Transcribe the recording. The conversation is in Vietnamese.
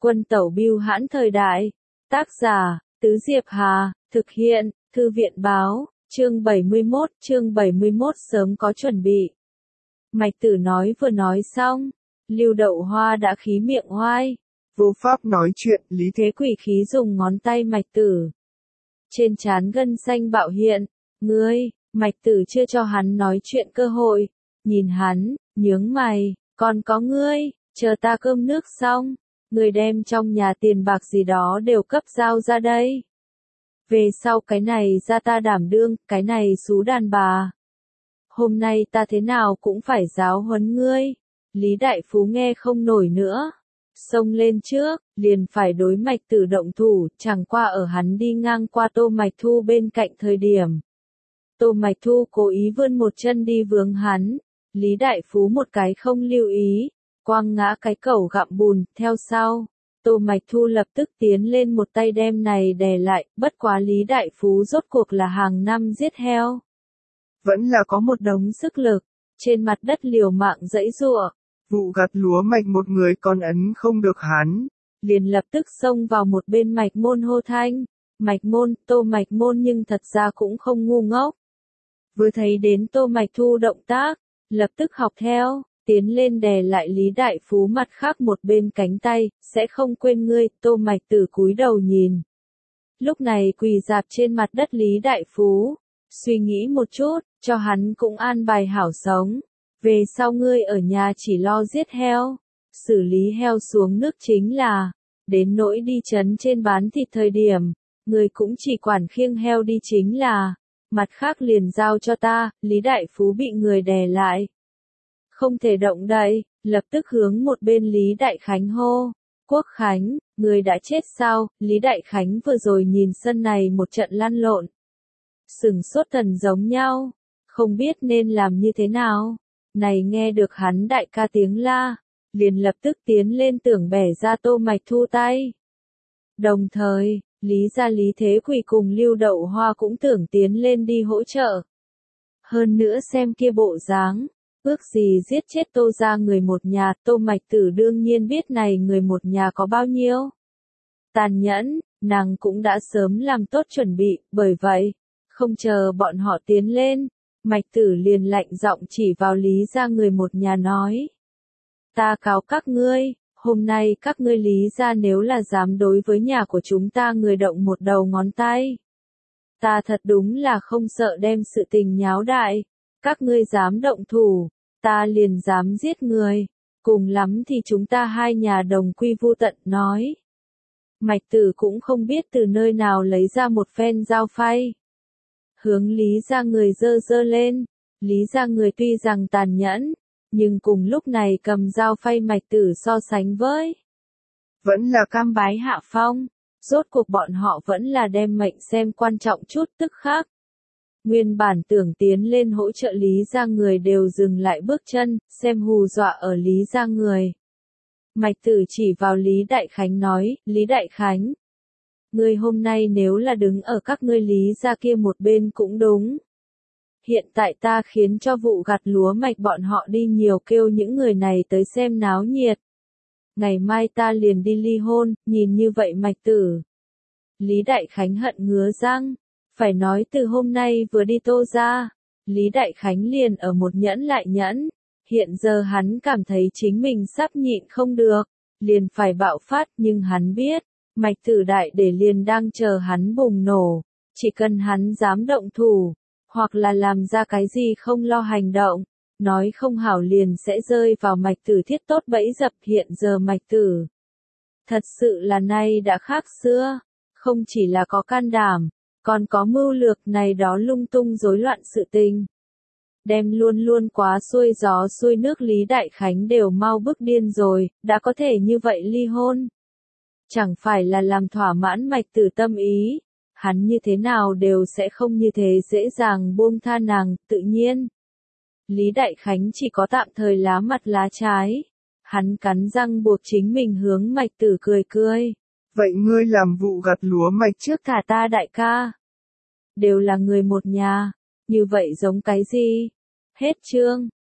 Quân tẩu bưu hãn thời đại. Tác giả, Tứ Diệp Hà, thực hiện, Thư viện báo, chương 71 sớm có chuẩn bị. Mạch Tử nói vừa nói xong, Lưu Đậu Hoa đã khí miệng oai. Vô pháp nói chuyện, Lý Thế Quỷ khí dùng ngón tay Mạch Tử. Trên trán gân xanh bạo hiện, ngươi, Mạch Tử chưa cho hắn nói chuyện cơ hội, nhìn hắn, nhướng mày, còn có ngươi, chờ ta cơm nước xong, ngươi đem trong nhà tiền bạc gì đó đều cấp giao ra đây. Về sau cái này ra ta đảm đương, cái này xú đàn bà. Hôm nay ta thế nào cũng phải giáo huấn ngươi. Lý Đại Phú nghe không nổi nữa. Xông lên trước, liền phải đối Mạch Tử động thủ, chẳng qua ở hắn đi ngang qua Tô Mạch Thu bên cạnh thời điểm. Tô Mạch Thu cố ý vươn một chân đi vướng hắn, Lý Đại Phú một cái không lưu ý, quăng ngã cái cẩu gặm bùn, theo sau. Tô Mạch Thu lập tức tiến lên một tay đem này đè lại, bất quá Lý Đại Phú rốt cuộc là hàng năm giết heo. Vẫn là có một đống sức lực, trên mặt đất liều mạng giãy giụa. Vụ gặt lúa Mạch một người còn ấn không được hắn. Liền lập tức xông vào một bên Mạch Môn hô thanh. Mạch Môn, Tô Mạch Môn nhưng thật ra cũng không ngu ngốc. Vừa thấy đến Tô Mạch Thu động tác, lập tức học theo, tiến lên đè lại Lý Đại Phú mặt khác một bên cánh tay, sẽ không quên ngươi. Tô Mạch Tử cúi đầu nhìn. Lúc này quỳ rạp trên mặt đất Lý Đại Phú, suy nghĩ một chút, cho hắn cũng an bài hảo sống. Về sau ngươi ở nhà chỉ lo giết heo, xử lý heo xuống nước chính là, đến nỗi đi trấn trên bán thịt thời điểm, ngươi cũng chỉ quản khiêng heo đi chính là, mặt khác liền giao cho ta. Lý Đại Phú bị người đè lại, không thể động đậy, lập tức hướng một bên Lý Đại Khánh hô. Quốc Khánh, người đã chết sao? Lý Đại Khánh vừa rồi nhìn sân này một trận lăn lộn, sừng sốt thần giống nhau, không biết nên làm như thế nào. Này nghe được hắn đại ca tiếng la, liền lập tức tiến lên tưởng bẻ ra Tô Mạch Thu tay. Đồng thời, Lý gia Lý Thế Quỷ cùng Lưu Đậu Hoa cũng tưởng tiến lên đi hỗ trợ. Hơn nữa xem kia bộ dáng, ước gì giết chết Tô gia người một nhà. Tô Mạch Tử đương nhiên biết này người một nhà có bao nhiêu tàn nhẫn, nàng cũng đã sớm làm tốt chuẩn bị, bởi vậy, không chờ bọn họ tiến lên, Mạch Tử liền lạnh giọng chỉ vào Lý gia người một nhà nói. Ta cáo các ngươi, hôm nay các ngươi Lý gia nếu là dám đối với nhà của chúng ta người động một đầu ngón tay. Ta thật đúng là không sợ đem sự tình nháo đại, các ngươi dám động thủ, ta liền dám giết người, cùng lắm thì chúng ta hai nhà đồng quy vu tận nói. Mạch Tử cũng không biết từ nơi nào lấy ra một phen dao phay. Hướng Lý gia người giơ giơ lên, Lý gia người tuy rằng tàn nhẫn, nhưng cùng lúc này cầm dao phay Mạch Tử so sánh với. Vẫn là cam bái hạ phong, rốt cuộc bọn họ vẫn là đem mệnh xem quan trọng chút. Tức khác. Nguyên bản tưởng tiến lên hỗ trợ Lý gia người đều dừng lại bước chân, xem hù dọa ở Lý gia người. Mạch Tử chỉ vào Lý Đại Khánh nói, Lý Đại Khánh. Ngươi hôm nay nếu là đứng ở các ngươi Lý gia kia một bên cũng đúng. Hiện tại ta khiến cho vụ gặt lúa Mạch bọn họ đi nhiều kêu những người này tới xem náo nhiệt. Ngày mai ta liền đi ly hôn, nhìn như vậy Mạch Tử. Lý Đại Khánh hận ngứa răng, phải nói từ hôm nay vừa đi Tô gia, Lý Đại Khánh liền ở một nhẫn lại nhẫn. Hiện giờ hắn cảm thấy chính mình sắp nhịn không được, liền phải bạo phát, nhưng hắn biết, Mạch Tử đại để liền đang chờ hắn bùng nổ, chỉ cần hắn dám động thủ, hoặc là làm ra cái gì không lo hành động, nói không hảo liền sẽ rơi vào Mạch Tử thiết tốt bẫy dập. Hiện giờ Mạch Tử thật sự là nay đã khác xưa, không chỉ là có can đảm, còn có mưu lược này đó lung tung rối loạn sự tình. Đem luôn luôn quá xuôi gió xuôi nước Lý Đại Khánh đều mau bức điên rồi, đã có thể như vậy ly hôn. Chẳng phải là làm thỏa mãn Mạch Tử tâm ý, hắn như thế nào đều sẽ không như thế dễ dàng buông tha nàng. Tự nhiên, Lý Đại Khánh chỉ có tạm thời lá mặt lá trái. Hắn cắn răng buộc chính mình hướng Mạch Tử cười cười. Vậy ngươi làm vụ gặt lúa Mạch trước thả ta đại ca. Đều là người một nhà, như vậy giống cái gì? Hết chương.